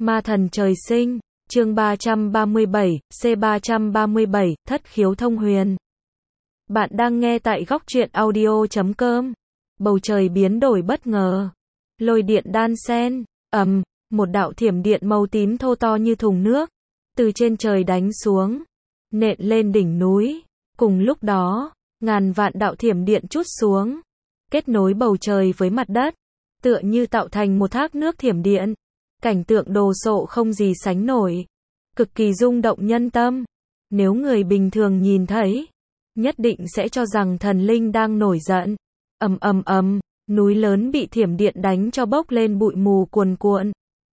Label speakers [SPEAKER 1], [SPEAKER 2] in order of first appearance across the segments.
[SPEAKER 1] Ma thần trời sinh, chương 337, C337, thất khiếu thông huyền. Bạn đang nghe tại góc truyện audio.com. Bầu trời biến đổi bất ngờ. Lôi điện đan xen, một đạo thiểm điện màu tím thô to như thùng nước, từ trên trời đánh xuống, nện lên đỉnh núi. Cùng lúc đó, ngàn vạn đạo thiểm điện trút xuống, kết nối bầu trời với mặt đất, tựa như tạo thành một thác nước thiểm điện. Cảnh tượng đồ sộ không gì sánh nổi, cực kỳ rung động nhân tâm. Nếu người bình thường nhìn thấy, nhất định sẽ cho rằng thần linh đang nổi giận. Núi lớn bị thiểm điện đánh cho bốc lên bụi mù cuồn cuộn.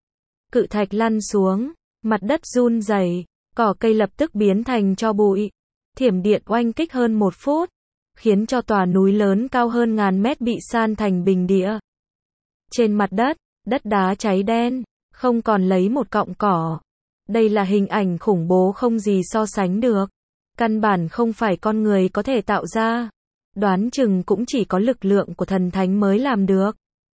[SPEAKER 1] Cự thạch lăn xuống, mặt đất run rẩy, cỏ cây lập tức biến thành tro bụi. Thiểm điện oanh kích hơn 1 phút, khiến cho tòa núi lớn cao hơn ngàn mét bị san thành bình địa. Trên mặt đất, đất đá cháy đen, không còn lấy một cọng cỏ. Đây là hình ảnh khủng bố không gì so sánh được. Căn bản không phải con người có thể tạo ra. Đoán chừng cũng chỉ có lực lượng của thần thánh mới làm được.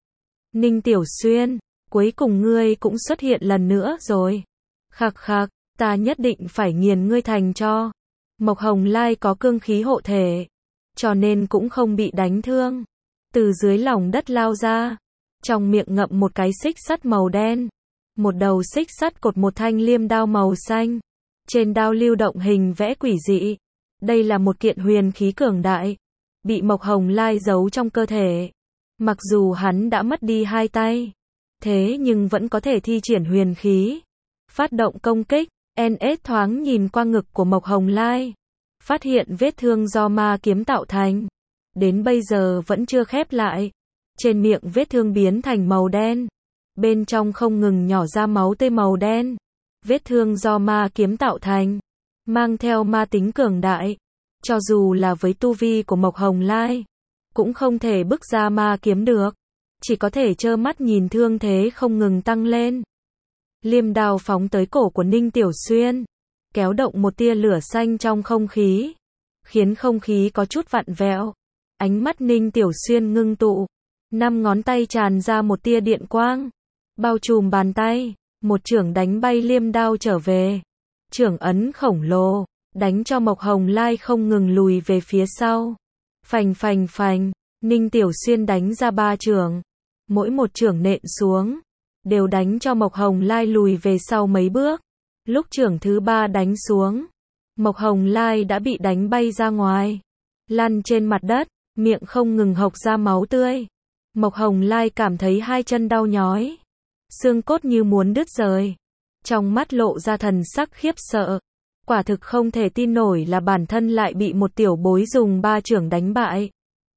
[SPEAKER 1] Ninh Tiểu Xuyên, cuối cùng ngươi cũng xuất hiện lần nữa rồi. Khặc khặc, ta nhất định phải nghiền ngươi thành tro. Mộc Hồng Lai có cương khí hộ thể, cho nên cũng không bị đánh thương. Từ dưới lòng đất lao ra, trong miệng ngậm một cái xích sắt màu đen. Một đầu xích sắt cột một thanh liêm đao màu xanh. Trên đao lưu động hình vẽ quỷ dị. Đây là một kiện huyền khí cường đại, bị Mộc Hồng Lai giấu trong cơ thể. Mặc dù hắn đã mất đi 2 tay, thế nhưng vẫn có thể thi triển huyền khí, phát động công kích. NS thoáng nhìn qua ngực của Mộc Hồng Lai, phát hiện vết thương do ma kiếm tạo thành, đến bây giờ vẫn chưa khép lại. Trên miệng vết thương biến thành màu đen, bên trong không ngừng nhỏ ra máu tươi màu đen. Vết thương do ma kiếm tạo thành, mang theo ma tính cường đại. Cho dù là với tu vi của Mộc Hồng Lai, cũng không thể bức ra ma kiếm được, chỉ có thể trơ mắt nhìn thương thế không ngừng tăng lên. Liêm đao phóng tới cổ của Ninh Tiểu Xuyên, kéo động một tia lửa xanh trong không khí, khiến không khí có chút vặn vẹo. Ánh mắt Ninh Tiểu Xuyên ngưng tụ, 5 ngón tay tràn ra một tia điện quang, bao trùm bàn tay, một chưởng đánh bay liêm đao trở về. Chưởng ấn khổng lồ, đánh cho Mộc Hồng Lai không ngừng lùi về phía sau. Phành phành phành, Ninh Tiểu Xuyên đánh ra 3 chưởng, mỗi một chưởng nện xuống, đều đánh cho Mộc Hồng Lai lùi về sau mấy bước. Lúc chưởng thứ 3 đánh xuống, Mộc Hồng Lai đã bị đánh bay ra ngoài, lăn trên mặt đất, miệng không ngừng hộc ra máu tươi. Mộc Hồng Lai cảm thấy 2 chân đau nhói, xương cốt như muốn đứt rời, trong mắt lộ ra thần sắc khiếp sợ. Quả thực không thể tin nổi là bản thân lại bị một tiểu bối dùng 3 chưởng đánh bại.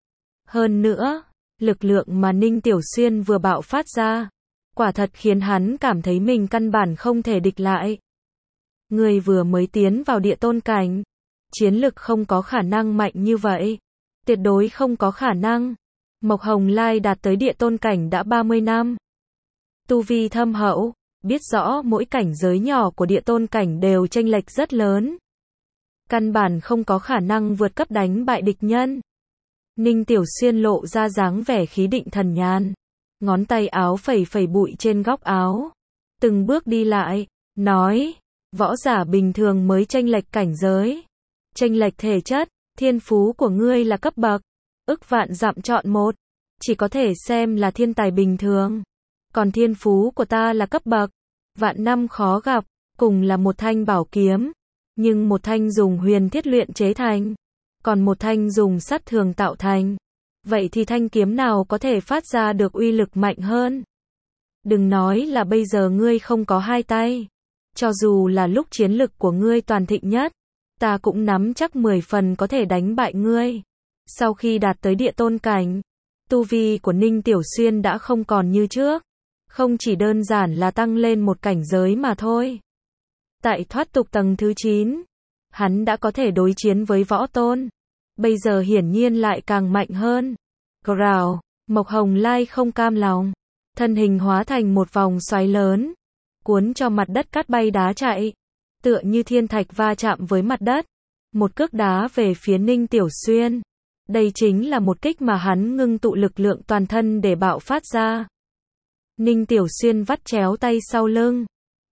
[SPEAKER 1] Hơn nữa, lực lượng mà Ninh Tiểu Xuyên vừa bạo phát ra, quả thật khiến hắn cảm thấy mình căn bản không thể địch lại. Người vừa mới tiến vào địa tôn cảnh, chiến lực không có khả năng mạnh như vậy. Tuyệt đối không có khả năng. Mộc Hồng Lai đạt tới địa tôn cảnh đã 30 năm. Tu vi thâm hậu, biết rõ mỗi cảnh giới nhỏ của địa tôn cảnh đều chênh lệch rất lớn. Căn bản không có khả năng vượt cấp đánh bại địch nhân. Ninh Tiểu Xuyên lộ ra dáng vẻ khí định thần nhàn, ngón tay áo phẩy phẩy bụi trên góc áo, từng bước đi lại, nói, võ giả bình thường mới chênh lệch cảnh giới, chênh lệch thể chất, thiên phú của ngươi là cấp bậc, ức vạn dặm chọn một, chỉ có thể xem là thiên tài bình thường. Còn thiên phú của ta là cấp bậc, vạn năm khó gặp, cùng là một thanh bảo kiếm, nhưng một thanh dùng huyền thiết luyện chế thành, còn một thanh dùng sắt thường tạo thành. Vậy thì thanh kiếm nào có thể phát ra được uy lực mạnh hơn? Đừng nói là bây giờ ngươi không có 2 tay, cho dù là lúc chiến lực của ngươi toàn thịnh nhất, ta cũng nắm chắc 10 phần có thể đánh bại ngươi. Sau khi đạt tới địa tôn cảnh, tu vi của Ninh Tiểu Xuyên đã không còn như trước, không chỉ đơn giản là tăng lên một cảnh giới mà thôi. Tại thoát tục tầng thứ 9, hắn đã có thể đối chiến với võ tôn, bây giờ hiển nhiên lại càng mạnh hơn. Growl, Mộc Hồng Lai không cam lòng, thân hình hóa thành một vòng xoáy lớn, cuốn cho mặt đất cát bay đá chạy, tựa như thiên thạch va chạm với mặt đất, một cước đá về phía Ninh Tiểu Xuyên. Đây chính là một kích mà hắn ngưng tụ lực lượng toàn thân để bạo phát ra. Ninh Tiểu Xuyên vắt chéo tay sau lưng,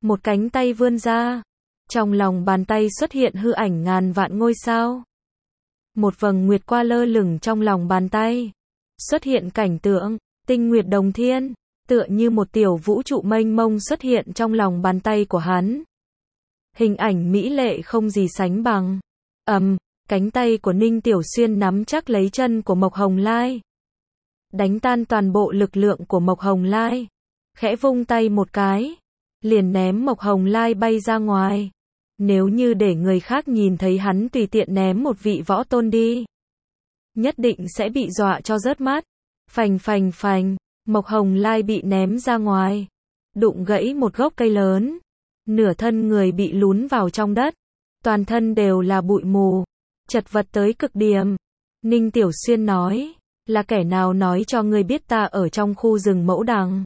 [SPEAKER 1] một cánh tay vươn ra. Trong lòng bàn tay xuất hiện hư ảnh ngàn vạn ngôi sao. Một vầng nguyệt qua lơ lửng trong lòng bàn tay. Xuất hiện cảnh tượng, tinh nguyệt đồng thiên, tựa như một tiểu vũ trụ mênh mông xuất hiện trong lòng bàn tay của hắn. Hình ảnh mỹ lệ không gì sánh bằng. Cánh tay của Ninh Tiểu Xuyên nắm chắc lấy chân của Mộc Hồng Lai. Đánh tan toàn bộ lực lượng của Mộc Hồng Lai. Khẽ vung tay một cái. Liền ném Mộc Hồng Lai bay ra ngoài. Nếu như để người khác nhìn thấy hắn tùy tiện ném một vị võ tôn đi, nhất định sẽ bị dọa cho rớt mắt. Phành phành phành, Mộc Hồng Lai bị ném ra ngoài. Đụng gãy một gốc cây lớn. Nửa thân người bị lún vào trong đất. Toàn thân đều là bụi mù. Chật vật tới cực điểm. Ninh Tiểu Xuyên nói, là kẻ nào nói cho ngươi biết ta ở trong khu rừng Mẫu Đằng?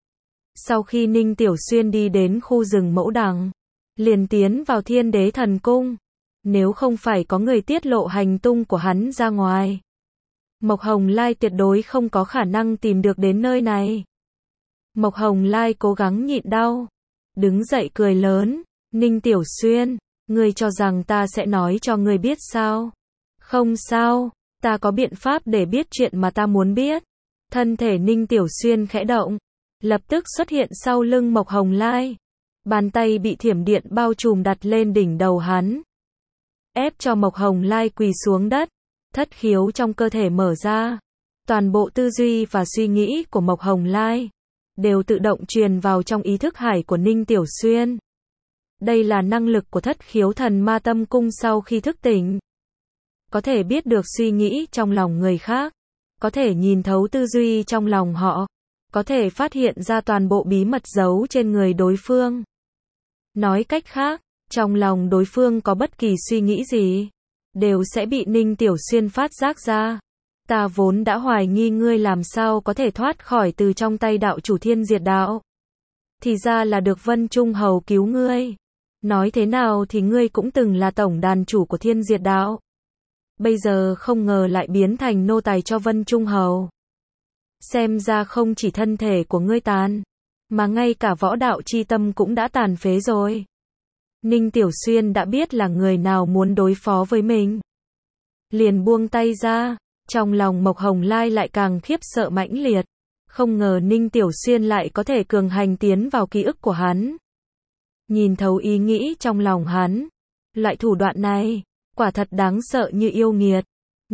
[SPEAKER 1] Sau khi Ninh Tiểu Xuyên đi đến khu rừng Mẫu Đằng, liền tiến vào Thiên Đế Thần Cung. Nếu không phải có người tiết lộ hành tung của hắn ra ngoài, Mộc Hồng Lai tuyệt đối không có khả năng tìm được đến nơi này. Mộc Hồng Lai cố gắng nhịn đau, đứng dậy cười lớn, Ninh Tiểu Xuyên, ngươi cho rằng ta sẽ nói cho ngươi biết sao? Không sao, ta có biện pháp để biết chuyện mà ta muốn biết. Thân thể Ninh Tiểu Xuyên khẽ động, lập tức xuất hiện sau lưng Mộc Hồng Lai. Bàn tay bị thiểm điện bao trùm đặt lên đỉnh đầu hắn. Ép cho Mộc Hồng Lai quỳ xuống đất. Thất khiếu trong cơ thể mở ra. Toàn bộ tư duy và suy nghĩ của Mộc Hồng Lai đều tự động truyền vào trong ý thức hải của Ninh Tiểu Xuyên. Đây là năng lực của thất khiếu thần ma tâm cung sau khi thức tỉnh. Có thể biết được suy nghĩ trong lòng người khác. Có thể nhìn thấu tư duy trong lòng họ. Có thể phát hiện ra toàn bộ bí mật giấu trên người đối phương. Nói cách khác, trong lòng đối phương có bất kỳ suy nghĩ gì, đều sẽ bị Ninh Tiểu Xuyên phát giác ra. Ta vốn đã hoài nghi ngươi làm sao có thể thoát khỏi từ trong tay đạo chủ Thiên Diệt Đạo. Thì ra là được Vân Trung Hầu cứu ngươi. Nói thế nào thì ngươi cũng từng là tổng đàn chủ của Thiên Diệt Đạo. Bây giờ không ngờ lại biến thành nô tài cho Vân Trung Hầu. Xem ra không chỉ thân thể của ngươi tàn, mà ngay cả võ đạo chi tâm cũng đã tàn phế rồi. Ninh Tiểu Xuyên đã biết là người nào muốn đối phó với mình, liền buông tay ra. Trong lòng Mộc Hồng Lai lại càng khiếp sợ mãnh liệt. Không ngờ Ninh Tiểu Xuyên lại có thể cường hành tiến vào ký ức của hắn, nhìn thấu ý nghĩ trong lòng hắn. Loại thủ đoạn này, quả thật đáng sợ như yêu nghiệt.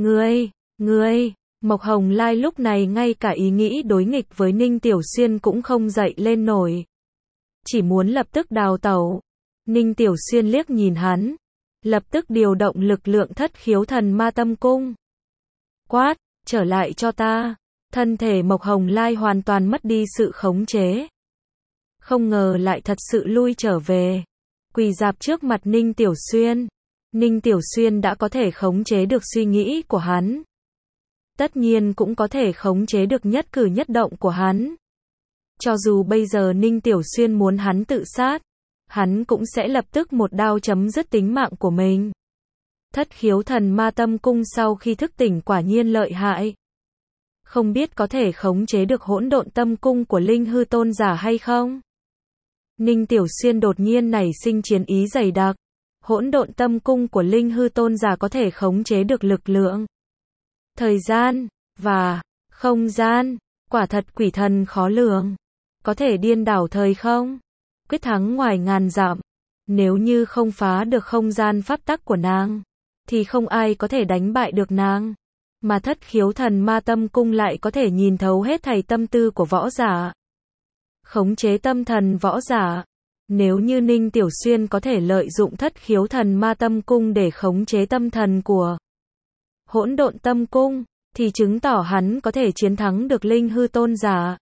[SPEAKER 1] Ngươi, Mộc Hồng Lai lúc này ngay cả ý nghĩ đối nghịch với Ninh Tiểu Xuyên cũng không dậy lên nổi. Chỉ muốn lập tức đào tẩu. Ninh Tiểu Xuyên liếc nhìn hắn, lập tức điều động lực lượng thất khiếu thần ma tâm cung. Quát, trở lại cho ta. Thân thể Mộc Hồng Lai hoàn toàn mất đi sự khống chế. Không ngờ lại thật sự lui trở về. Quỳ rạp trước mặt Ninh Tiểu Xuyên. Ninh Tiểu Xuyên đã có thể khống chế được suy nghĩ của hắn. Tất nhiên cũng có thể khống chế được nhất cử nhất động của hắn. Cho dù bây giờ Ninh Tiểu Xuyên muốn hắn tự sát, hắn cũng sẽ lập tức một đao chấm dứt tính mạng của mình. Thất khiếu thần ma tâm cung sau khi thức tỉnh quả nhiên lợi hại. Không biết có thể khống chế được hỗn độn tâm cung của Linh Hư Tôn giả hay không? Ninh Tiểu Xuyên đột nhiên nảy sinh chiến ý dày đặc. Hỗn độn tâm cung của Linh Hư Tôn giả có thể khống chế được lực lượng, thời gian và không gian, quả thật quỷ thần khó lường. Có thể điên đảo thời không, quyết thắng ngoài ngàn dặm. Nếu như không phá được không gian pháp tắc của nàng, thì không ai có thể đánh bại được nàng. Mà thất khiếu thần ma tâm cung lại có thể nhìn thấu hết thảy tâm tư của võ giả, khống chế tâm thần võ giả. Nếu như Ninh Tiểu Xuyên có thể lợi dụng thất khiếu thần ma tâm cung để khống chế tâm thần của hỗn độn tâm cung, thì chứng tỏ hắn có thể chiến thắng được Linh Hư Tôn giả.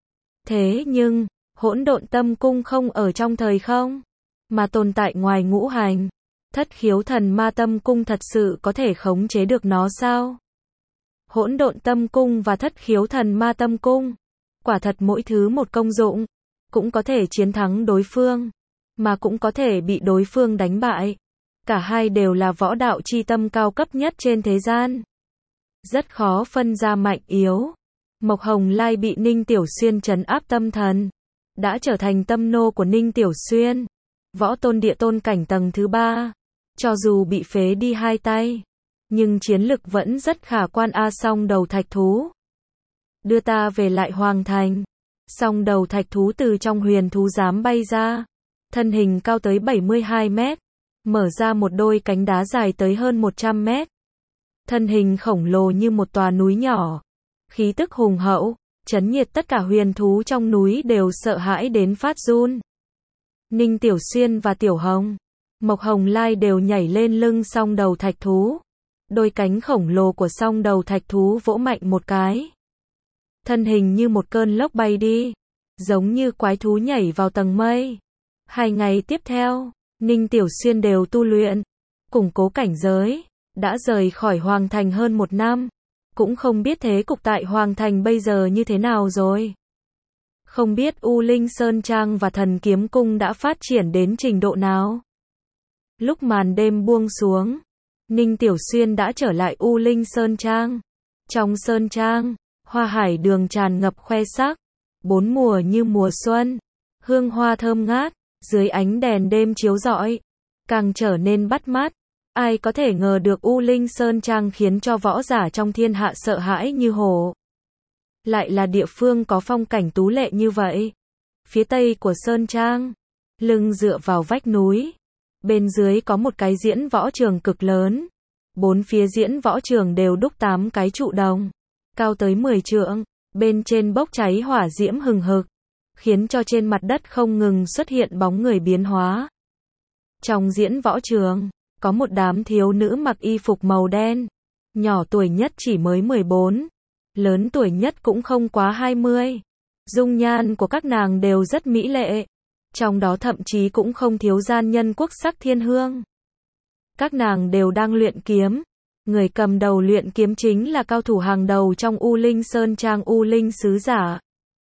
[SPEAKER 1] Thế nhưng, hỗn độn tâm cung không ở trong thời không, mà tồn tại ngoài ngũ hành. Thất khiếu thần ma tâm cung thật sự có thể khống chế được nó sao? Hỗn độn tâm cung và thất khiếu thần ma tâm cung, quả thật mỗi thứ một công dụng. Cũng có thể chiến thắng đối phương, mà cũng có thể bị đối phương đánh bại. Cả hai đều là võ đạo chi tâm cao cấp nhất trên thế gian. Rất khó phân ra mạnh yếu. Mộc Hồng Lai bị Ninh Tiểu Xuyên trấn áp tâm thần, đã trở thành tâm nô của Ninh Tiểu Xuyên. Võ tôn địa tôn cảnh tầng thứ 3. Cho dù bị phế đi hai tay, nhưng chiến lực vẫn rất khả quan a. Song đầu thạch thú. Đưa ta về lại hoàng thành. Song đầu thạch thú từ trong huyền thú giám bay ra. Thân hình cao tới 72 mét. Mở ra một đôi cánh đá dài tới hơn 100 mét. Thân hình khổng lồ như một tòa núi nhỏ. Khí tức hùng hậu, trấn nhiệt tất cả huyền thú trong núi đều sợ hãi đến phát run. Ninh Tiểu Xuyên và Tiểu Hồng, Mộc Hồng Lai đều nhảy lên lưng song đầu thạch thú. Đôi cánh khổng lồ của song đầu thạch thú vỗ mạnh một cái. Thân hình như một cơn lốc bay đi, giống như quái thú nhảy vào tầng mây. 2 ngày tiếp theo, Ninh Tiểu Xuyên đều tu luyện, củng cố cảnh giới, đã rời khỏi Hoàng Thành hơn 1 năm. Cũng không biết thế cục tại Hoàng Thành bây giờ như thế nào rồi. Không biết U Linh Sơn Trang và Thần Kiếm Cung đã phát triển đến trình độ nào. Lúc màn đêm buông xuống, Ninh Tiểu Xuyên đã trở lại U Linh Sơn Trang. Trong Sơn Trang, hoa hải đường tràn ngập khoe sắc, 4 mùa như mùa xuân, hương hoa thơm ngát, dưới ánh đèn đêm chiếu rọi, càng trở nên bắt mắt. Ai có thể ngờ được U Linh Sơn Trang khiến cho võ giả trong thiên hạ sợ hãi như hổ. Lại là địa phương có phong cảnh tú lệ như vậy. Phía tây của Sơn Trang, lưng dựa vào vách núi, bên dưới có một cái diễn võ trường cực lớn. 4 phía diễn võ trường đều đúc 8 cái trụ đồng, cao tới 10 trượng, bên trên bốc cháy hỏa diễm hừng hực, khiến cho trên mặt đất không ngừng xuất hiện bóng người biến hóa. Trong diễn võ trường, có một đám thiếu nữ mặc y phục màu đen, nhỏ tuổi nhất chỉ mới 14, lớn tuổi nhất cũng không quá 20. Dung nhan của các nàng đều rất mỹ lệ, trong đó thậm chí cũng không thiếu gian nhân quốc sắc thiên hương. Các nàng đều đang luyện kiếm, người cầm đầu luyện kiếm chính là cao thủ hàng đầu trong U Linh Sơn Trang, U Linh Sứ Giả.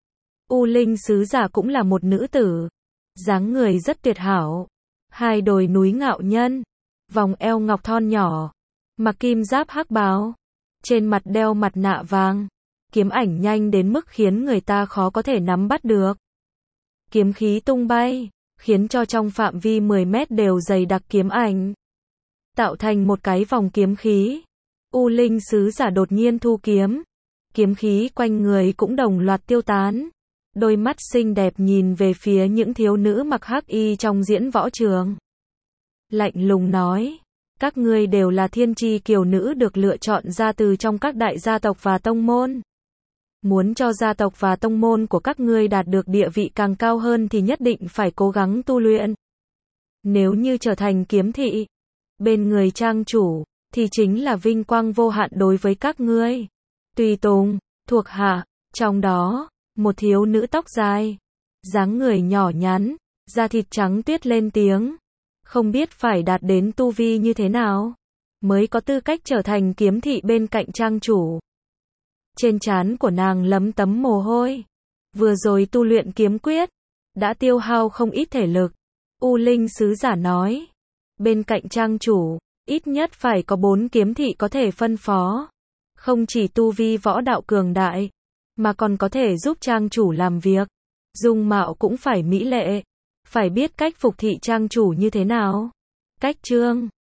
[SPEAKER 1] U Linh Sứ Giả cũng là một nữ tử, dáng người rất tuyệt hảo, 2 đồi núi ngạo nhân, vòng eo ngọc thon nhỏ, mặc kim giáp hắc bào, trên mặt đeo mặt nạ vàng, kiếm ảnh nhanh đến mức khiến người ta khó có thể nắm bắt được. Kiếm khí tung bay, khiến cho trong phạm vi 10 mét đều dày đặc kiếm ảnh, tạo thành một cái vòng kiếm khí. U Linh Sứ Giả đột nhiên thu kiếm, kiếm khí quanh người cũng đồng loạt tiêu tán. Đôi mắt xinh đẹp nhìn về phía những thiếu nữ mặc hắc y trong diễn võ trường, lạnh lùng nói, các ngươi đều là thiên chi kiều nữ được lựa chọn ra từ trong các đại gia tộc và tông môn. Muốn cho gia tộc và tông môn của các ngươi đạt được địa vị càng cao hơn thì nhất định phải cố gắng tu luyện. Nếu như trở thành kiếm thị, bên người trang chủ, thì chính là vinh quang vô hạn đối với các ngươi. Tùy tùng, thuộc hạ, trong đó, một thiếu nữ tóc dài, dáng người nhỏ nhắn, da thịt trắng tuyết lên tiếng. Không biết phải đạt đến tu vi như thế nào, mới có tư cách trở thành kiếm thị bên cạnh trang chủ. Trên trán của nàng lấm tấm mồ hôi. Vừa rồi tu luyện kiếm quyết, đã tiêu hao không ít thể lực. U Linh Sứ Giả nói, bên cạnh trang chủ, ít nhất phải có 4 kiếm thị có thể phân phó. Không chỉ tu vi võ đạo cường đại, mà còn có thể giúp trang chủ làm việc. Dung mạo cũng phải mỹ lệ, phải biết cách phục thị trang chủ như thế nào. Cách chương